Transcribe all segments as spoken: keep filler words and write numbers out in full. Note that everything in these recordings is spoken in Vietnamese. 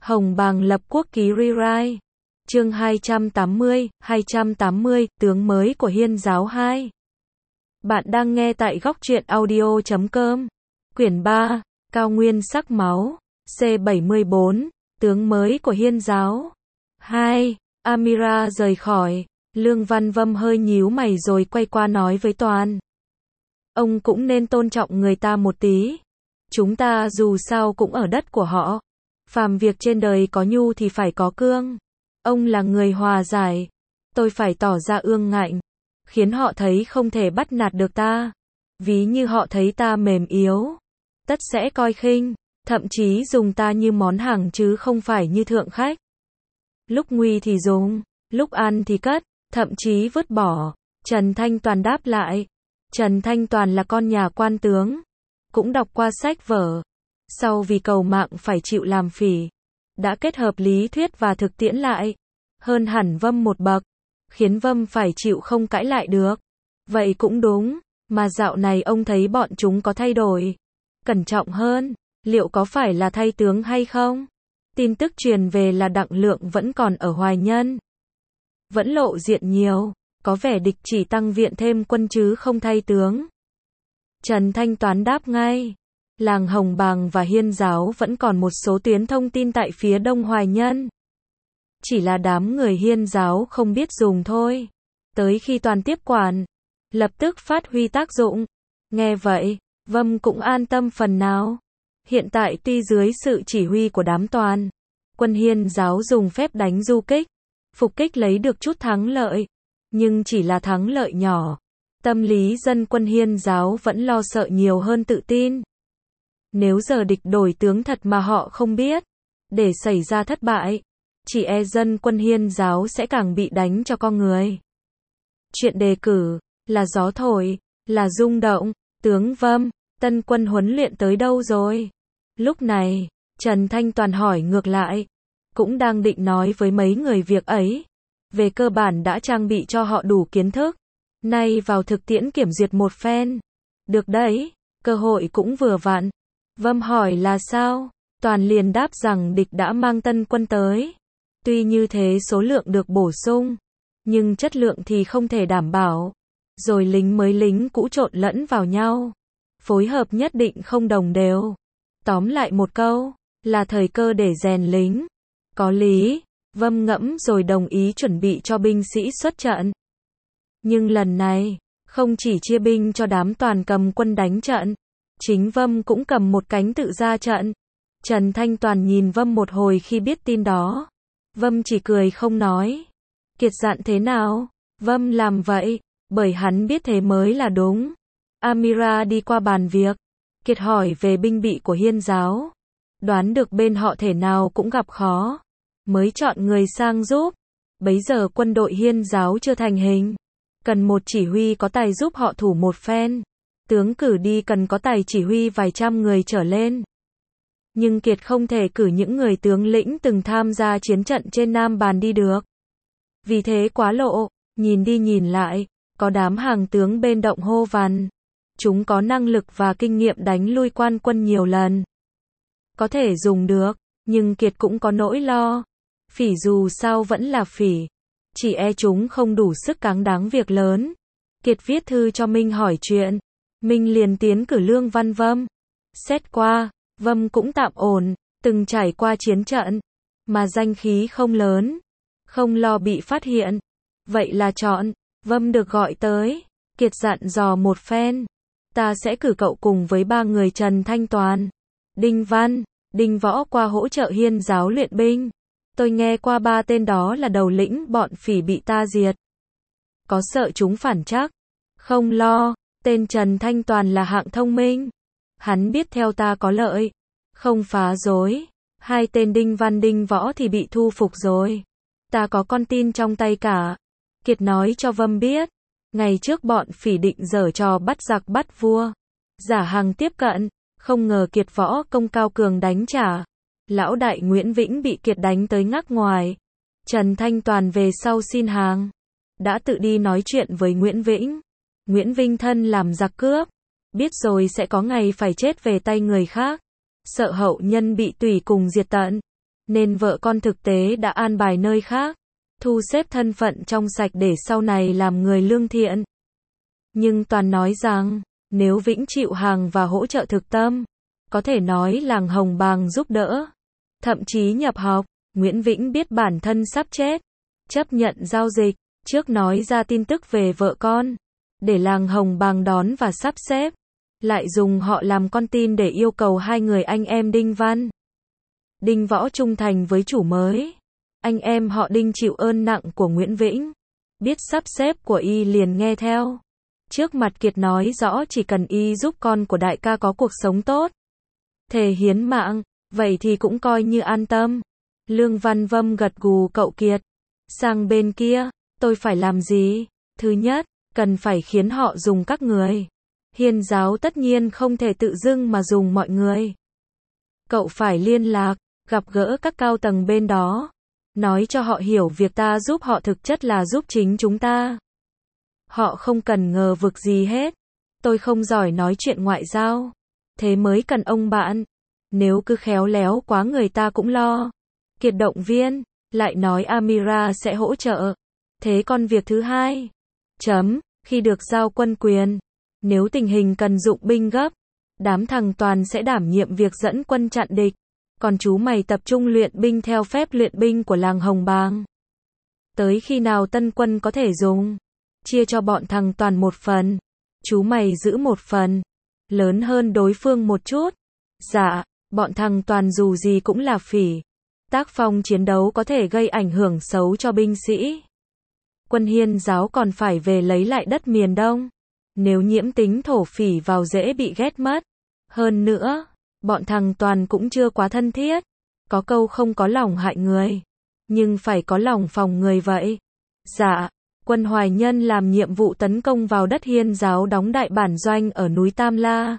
Hồng Bàng lập quốc ký rewrite. Chương hai trăm tám mươi, hai trăm tám mươi, tướng mới của Hiên giáo hai. Bạn đang nghe tại góc truyện audio chấm com. Quyển ba, Cao nguyên sắc máu, C bảy mươi bốn, tướng mới của Hiên giáo hai. Amira rời khỏi, Lương Văn Vâm hơi nhíu mày rồi quay qua nói với Toàn. Ông cũng nên tôn trọng người ta một tí. Chúng ta dù sao cũng ở đất của họ. Phàm việc trên đời có nhu thì phải có cương. Ông là người hòa giải. Tôi phải tỏ ra ương ngạnh. Khiến họ thấy không thể bắt nạt được ta. Ví như họ thấy ta mềm yếu. Tất sẽ coi khinh. Thậm chí dùng ta như món hàng chứ không phải như thượng khách. Lúc nguy thì dùng. Lúc ăn thì cất. Thậm chí vứt bỏ. Trần Thanh Toàn đáp lại. Trần Thanh Toàn là con nhà quan tướng. Cũng đọc qua sách vở. Sau vì cầu mạng phải chịu làm phỉ. Đã kết hợp lý thuyết và thực tiễn lại. Hơn hẳn Vâm một bậc. Khiến Vâm phải chịu không cãi lại được. Vậy cũng đúng. Mà dạo này ông thấy bọn chúng có thay đổi. Cẩn trọng hơn. Liệu có phải là thay tướng hay không? Tin tức truyền về là Đặng Lượng vẫn còn ở Hoài Nhân. Vẫn lộ diện nhiều. Có vẻ địch chỉ tăng viện thêm quân chứ không thay tướng. Trần Thanh Toán đáp ngay. Làng Hồng Bàng và Hiên giáo vẫn còn một số tuyến thông tin tại phía đông Hoài Nhân. Chỉ là đám người Hiên giáo không biết dùng thôi. Tới khi Toàn tiếp quản, lập tức phát huy tác dụng. Nghe vậy, Vâm cũng an tâm phần nào. Hiện tại tuy dưới sự chỉ huy của đám Toàn, quân Hiên giáo dùng phép đánh du kích, phục kích lấy được chút thắng lợi. Nhưng chỉ là thắng lợi nhỏ. Tâm lý dân quân Hiên giáo vẫn lo sợ nhiều hơn tự tin. Nếu giờ địch đổi tướng thật mà họ không biết, để xảy ra thất bại, chỉ e dân quân Hiên giáo sẽ càng bị đánh cho con người. Chuyện đề cử, là gió thổi, là rung động, tướng Vâm, tân quân huấn luyện tới đâu rồi? Lúc này, Trần Thanh Toàn hỏi ngược lại, cũng đang định nói với mấy người việc ấy. Về cơ bản đã trang bị cho họ đủ kiến thức. Nay vào thực tiễn kiểm duyệt một phen. Được đấy, cơ hội cũng vừa vặn. Vâm hỏi là sao? Toàn liền đáp rằng địch đã mang tân quân tới. Tuy như thế số lượng được bổ sung, nhưng chất lượng thì không thể đảm bảo. Rồi lính mới lính cũ trộn lẫn vào nhau. Phối hợp nhất định không đồng đều. Tóm lại một câu, là thời cơ để rèn lính. Có lý. Vâm ngẫm rồi đồng ý chuẩn bị cho binh sĩ xuất trận. Nhưng lần này, không chỉ chia binh cho đám Toàn cầm quân đánh trận, chính Vâm cũng cầm một cánh tự ra trận. Trần Thanh Toàn nhìn Vâm một hồi khi biết tin đó. Vâm chỉ cười không nói. Kiệt dặn thế nào? Vâm làm vậy, bởi hắn biết thế mới là đúng. Amira đi qua bàn việc. Kiệt hỏi về binh bị của Hiên giáo. Đoán được bên họ thể nào cũng gặp khó. Mới chọn người sang giúp. Bấy giờ quân đội Hiên giáo chưa thành hình. Cần một chỉ huy có tài giúp họ thủ một phen. Tướng cử đi cần có tài chỉ huy vài trăm người trở lên. Nhưng Kiệt không thể cử những người tướng lĩnh từng tham gia chiến trận trên Nam Bàn đi được. Vì thế quá lộ, nhìn đi nhìn lại, có đám hàng tướng bên động Hô Văn. Chúng có năng lực và kinh nghiệm đánh lui quan quân nhiều lần. Có thể dùng được, nhưng Kiệt cũng có nỗi lo. Phỉ dù sao vẫn là phỉ. Chỉ e chúng không đủ sức cáng đáng việc lớn. Kiệt viết thư cho Minh hỏi chuyện. Minh liền tiến cử Lương Văn Vâm. Xét qua, Vâm cũng tạm ổn, từng trải qua chiến trận. Mà danh khí không lớn. Không lo bị phát hiện. Vậy là chọn. Vâm được gọi tới. Kiệt dặn dò một phen. Ta sẽ cử cậu cùng với ba người Trần Thanh Toàn, Đinh Văn, Đinh Võ qua hỗ trợ Hiên giáo luyện binh. Tôi nghe qua ba tên đó là đầu lĩnh bọn phỉ bị ta diệt. Có sợ chúng phản chắc? Không lo, tên Trần Thanh Toàn là hạng thông minh. Hắn biết theo ta có lợi. Không phá rối. Hai tên Đinh Văn Đinh Võ thì bị thu phục rồi. Ta có con tin trong tay cả. Kiệt nói cho Vâm biết. Ngày trước bọn phỉ định giở trò bắt giặc bắt vua. Giả hàng tiếp cận. Không ngờ Kiệt võ công cao cường đánh trả. Lão đại Nguyễn Vĩnh bị Kiệt đánh tới ngắc ngoài. Trần Thanh Toàn về sau xin hàng. Đã tự đi nói chuyện với Nguyễn Vĩnh. Nguyễn Vinh thân làm giặc cướp. Biết rồi sẽ có ngày phải chết về tay người khác. Sợ hậu nhân bị tùy cùng diệt tận. nên vợ con thực tế đã an bài nơi khác, thu xếp thân phận trong sạch để sau này làm người lương thiện. Nhưng Toàn nói rằng, nếu Vĩnh chịu hàng và hỗ trợ thực tâm, có thể nói làng Hồng Bàng giúp đỡ, thậm chí nhập học. Nguyễn Vĩnh biết bản thân sắp chết, chấp nhận giao dịch, trước nói ra tin tức về vợ con, để làng Hồng Bàng đón và sắp xếp, lại dùng họ làm con tin để yêu cầu hai người anh em Đinh Văn, Đinh Võ trung thành với chủ mới. Anh em họ Đinh chịu ơn nặng của Nguyễn Vĩnh, biết sắp xếp của y liền nghe theo. Trước mặt Kiệt nói rõ chỉ cần y giúp con của đại ca có cuộc sống tốt, thề hiến mạng, vậy thì cũng coi như an tâm. Lương Văn Vâm gật gù cậu Kiệt. Sang bên kia, tôi phải làm gì? Thứ nhất, cần phải khiến họ dùng các người. Hiên giáo tất nhiên không thể tự dưng mà dùng mọi người. Cậu phải liên lạc, gặp gỡ các cao tầng bên đó, nói cho họ hiểu việc ta giúp họ thực chất là giúp chính chúng ta. Họ không cần ngờ vực gì hết. Tôi không giỏi nói chuyện ngoại giao, thế mới cần ông bạn. Nếu cứ khéo léo quá người ta cũng lo. Kiệt động viên, lại nói Amira sẽ hỗ trợ. Thế còn việc thứ hai? Chấm, khi được giao quân quyền, nếu tình hình cần dụng binh gấp, đám thằng Toàn sẽ đảm nhiệm việc dẫn quân chặn địch. Còn chú mày tập trung luyện binh theo phép luyện binh của làng Hồng Bàng. Tới khi nào tân quân có thể dùng, chia cho bọn thằng Toàn một phần, chú mày giữ một phần, lớn hơn đối phương một chút. Dạ, bọn thằng Toàn dù gì cũng là phỉ. Tác phong chiến đấu có thể gây ảnh hưởng xấu cho binh sĩ. Quân Hiên giáo còn phải về lấy lại đất miền Đông. Nếu nhiễm tính thổ phỉ vào dễ bị ghét mất. Hơn nữa, bọn thằng Toàn cũng chưa quá thân thiết. Có câu không có lòng hại người, nhưng phải có lòng phòng người vậy. Dạ, quân Hoài Nhân làm nhiệm vụ tấn công vào đất Hiên giáo đóng đại bản doanh ở núi Tam La.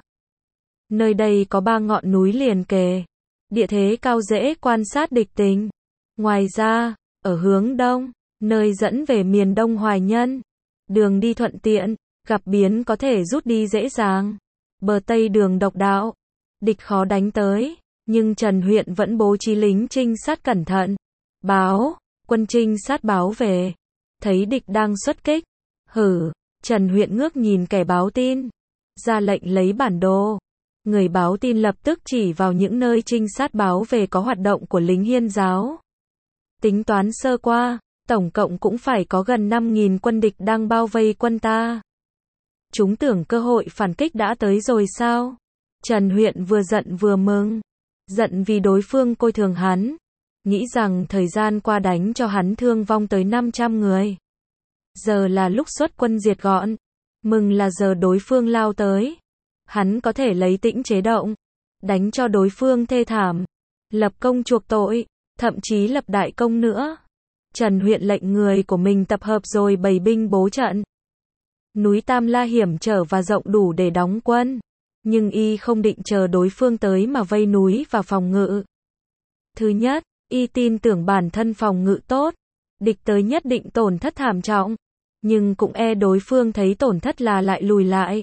Nơi đây có ba ngọn núi liền kề, địa thế cao dễ quan sát địch tình. Ngoài ra, ở hướng đông, nơi dẫn về miền Đông Hoài Nhân, đường đi thuận tiện, gặp biến có thể rút đi dễ dàng. Bờ Tây đường độc đạo, địch khó đánh tới, nhưng Trần Huyện vẫn bố trí lính trinh sát cẩn thận. Báo, quân trinh sát báo về, thấy địch đang xuất kích. Hử, Trần Huyện ngước nhìn kẻ báo tin, ra lệnh lấy bản đồ. Người báo tin lập tức chỉ vào những nơi trinh sát báo về có hoạt động của lính Hiên giáo. Tính toán sơ qua, tổng cộng cũng phải có gần năm nghìn quân địch đang bao vây quân ta. Chúng tưởng cơ hội phản kích đã tới rồi sao? Trần Huyện vừa giận vừa mừng. Giận vì đối phương coi thường hắn, nghĩ rằng thời gian qua đánh cho hắn thương vong tới năm trăm người. Giờ là lúc xuất quân diệt gọn. Mừng là giờ đối phương lao tới, hắn có thể lấy tĩnh chế động, đánh cho đối phương thê thảm, lập công chuộc tội, thậm chí lập đại công nữa. Trần Huyện lệnh người của mình tập hợp rồi bày binh bố trận. Núi Tam La hiểm trở và rộng đủ để đóng quân, nhưng y không định chờ đối phương tới mà vây núi và phòng ngự. Thứ nhất, y tin tưởng bản thân phòng ngự tốt, địch tới nhất định tổn thất thảm trọng, nhưng cũng e đối phương thấy tổn thất là lại lùi lại.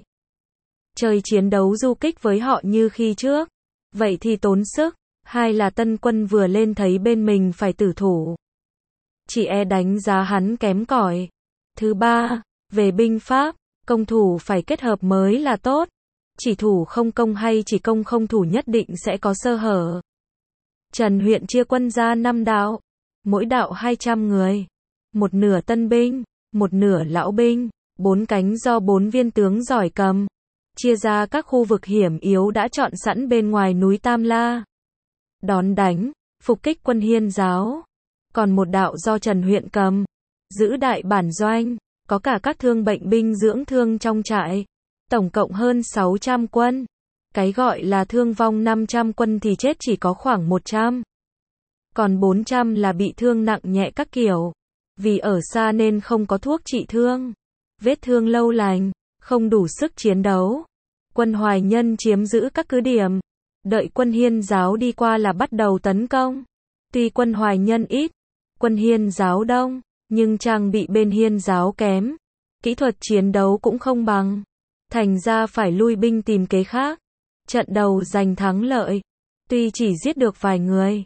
Chơi chiến đấu du kích với họ như khi trước, vậy thì tốn sức. Hai là tân quân vừa lên thấy bên mình phải tử thủ, chỉ e đánh giá hắn kém cỏi. Thứ ba, về binh pháp, công thủ phải kết hợp mới là tốt. Chỉ thủ không công hay chỉ công không thủ nhất định sẽ có sơ hở. Trần Huyện chia quân ra năm đạo, mỗi đạo hai trăm người, một nửa tân binh, một nửa lão binh, bốn cánh do bốn viên tướng giỏi cầm, chia ra các khu vực hiểm yếu đã chọn sẵn bên ngoài núi Tam La. Đón đánh, phục kích quân Hiên giáo. Còn một đạo do Trần Huyện cầm, giữ đại bản doanh, có cả các thương bệnh binh dưỡng thương trong trại. Tổng cộng hơn sáu trăm quân. Cái gọi là thương vong năm trăm quân thì chết chỉ có khoảng một trăm. Còn bốn trăm là bị thương nặng nhẹ các kiểu. Vì ở xa nên không có thuốc trị thương. Vết thương lâu lành, không đủ sức chiến đấu. Quân Hoài Nhân chiếm giữ các cứ điểm. Đợi quân Hiên giáo đi qua là bắt đầu tấn công. Tuy quân Hoài Nhân ít, quân Hiên giáo đông, nhưng trang bị bên Hiên giáo kém. Kỹ thuật chiến đấu cũng không bằng. Thành ra phải lui binh tìm kế khác. Trận đầu giành thắng lợi. Tuy chỉ giết được vài người,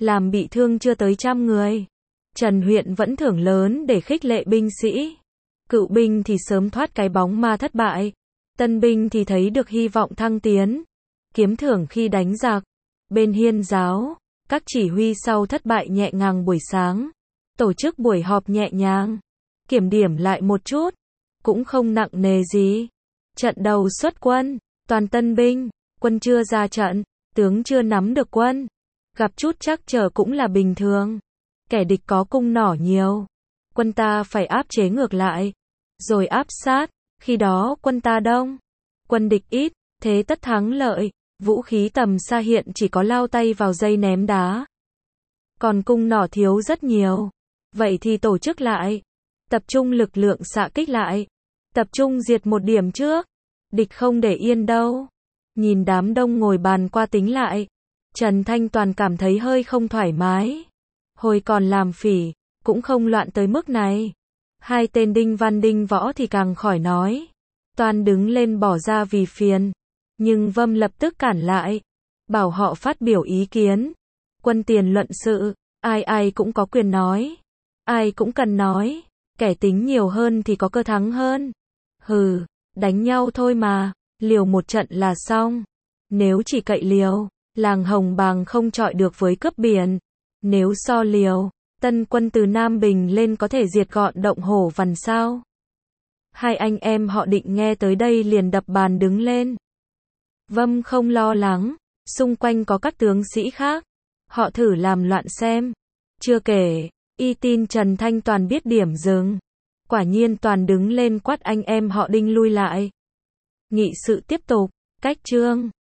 làm bị thương chưa tới trăm người. Trần huyện vẫn thưởng lớn để khích lệ binh sĩ. Cựu binh thì sớm thoát cái bóng ma thất bại. Tân binh thì thấy được hy vọng thăng tiến. Kiếm thưởng khi đánh giặc. Bên Hiên giáo, các chỉ huy sau thất bại nhẹ nhàng buổi sáng. Tổ chức buổi họp nhẹ nhàng. Kiểm điểm lại một chút. Cũng không nặng nề gì. Trận đầu xuất quân. Toàn tân binh. Quân chưa ra trận. Tướng chưa nắm được quân. Gặp chút trắc trở cũng là bình thường. Kẻ địch có cung nỏ nhiều. Quân ta phải áp chế ngược lại. Rồi áp sát. Khi đó quân ta đông. Quân địch ít. Thế tất thắng lợi. Vũ khí tầm xa hiện chỉ có lao tay vào dây ném đá. Còn cung nỏ thiếu rất nhiều. Vậy thì tổ chức lại. Tập trung lực lượng xạ kích lại. Tập trung diệt một điểm trước. Địch không để yên đâu. Nhìn đám đông ngồi bàn qua tính lại. Trần Thanh Toàn cảm thấy hơi không thoải mái. Hồi còn làm phỉ, cũng không loạn tới mức này. Hai tên Đinh Văn Đinh Võ thì càng khỏi nói. Toàn đứng lên bỏ ra vì phiền. Nhưng Vâm lập tức cản lại. Bảo họ phát biểu ý kiến. Quân tiền luận sự, ai ai cũng có quyền nói. Ai cũng cần nói. Kẻ tính nhiều hơn thì có cơ thắng hơn. Hừ, đánh nhau thôi mà. Liều một trận là xong. Nếu chỉ cậy liều, làng Hồng Bàng không chọi được với cướp biển. Nếu so liều, tân quân từ Nam Bình lên có thể diệt gọn động Hổ Vằn sao? Hai anh em họ Định nghe tới đây liền đập bàn đứng lên. Vâm không lo lắng, xung quanh có các tướng sĩ khác. Họ thử làm loạn xem. Chưa kể, y tin Trần Thanh Toàn biết điểm dừng. Quả nhiên Toàn đứng lên quát anh em họ Đinh lui lại. Nghị sự tiếp tục, cách chương.